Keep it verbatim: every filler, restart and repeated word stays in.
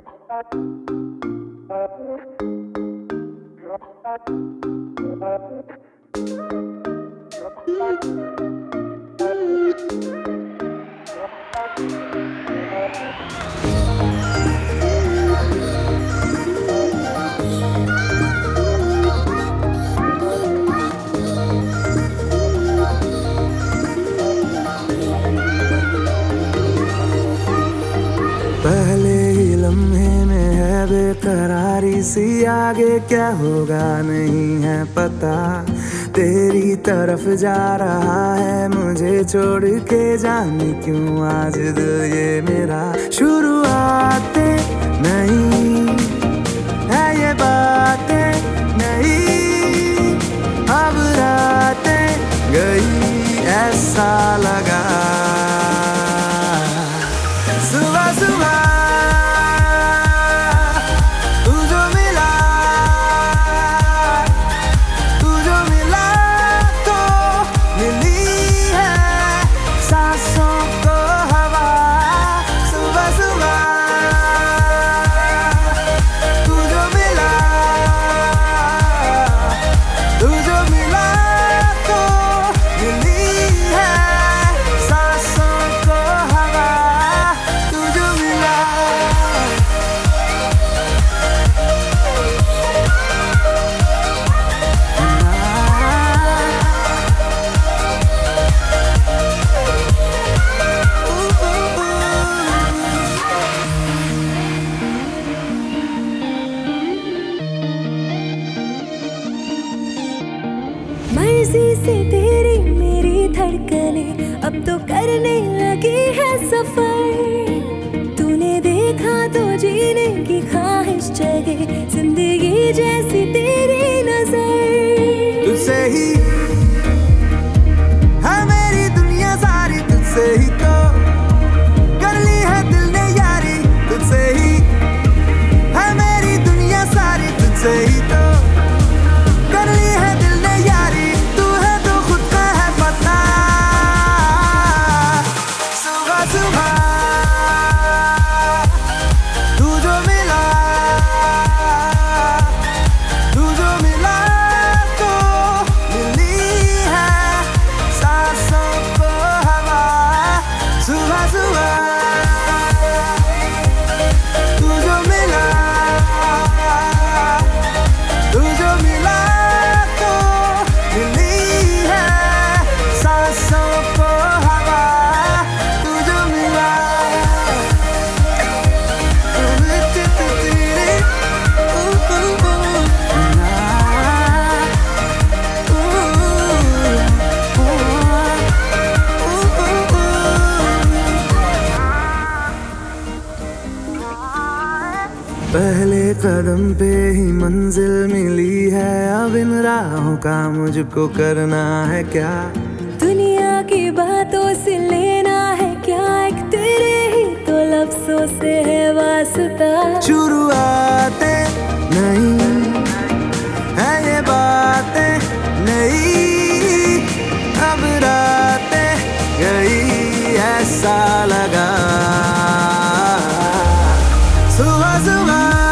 पहले ही लम्हे में है बेकरारी सी, आगे क्या होगा नहीं है पता। तेरी तरफ जा रहा है मुझे छोड़ के, जाने क्यों आज दिल ये मेरा। शुरुआतें नहीं है ये बातें नहीं, अब रातें गई ऐसा लगा। सुबह सुबह तू जो मिला, तू जो मिला तो मिली है सांसों को हवा। सुबह सुबह तू जो मिला, तू जो मिला तो मिली है सांसों को हवा। मर्जी से तेरी मेरी धड़कने अब तो करने लगी है सफर। तूने देखा तो जीने की ख्वाहिश जगे, जिंदगी जैसी तेरी नजर। तुझसे ही है मेरी दुनिया सारी, तुझसे ही तो कर ली है दिल ने यारी। तुझसे ही है मेरी दुनिया सारी, तुझसे ही तो कर ली है दिल ने यारी। तू है तो खुद का है पता। सुबह सुबह तू जो मिला, तू जो मिला तो मिली है सांसों को हवा। सुबह सुबह तू जो मिला, तू जो मिला तो मिली है सांसों को हवा। तू जो मिला पहले कदम पे ही मंजिल मिली है, अब इन राहों का मुझको करना है क्या। दुनिया की बातों से लेना है क्या, एक तेरे ही तो लफ्जों से है वास्ता। शुरुआतें नहीं है ये बातें नहीं, अब रातें गई ऐसा लगा। सुबह सुबह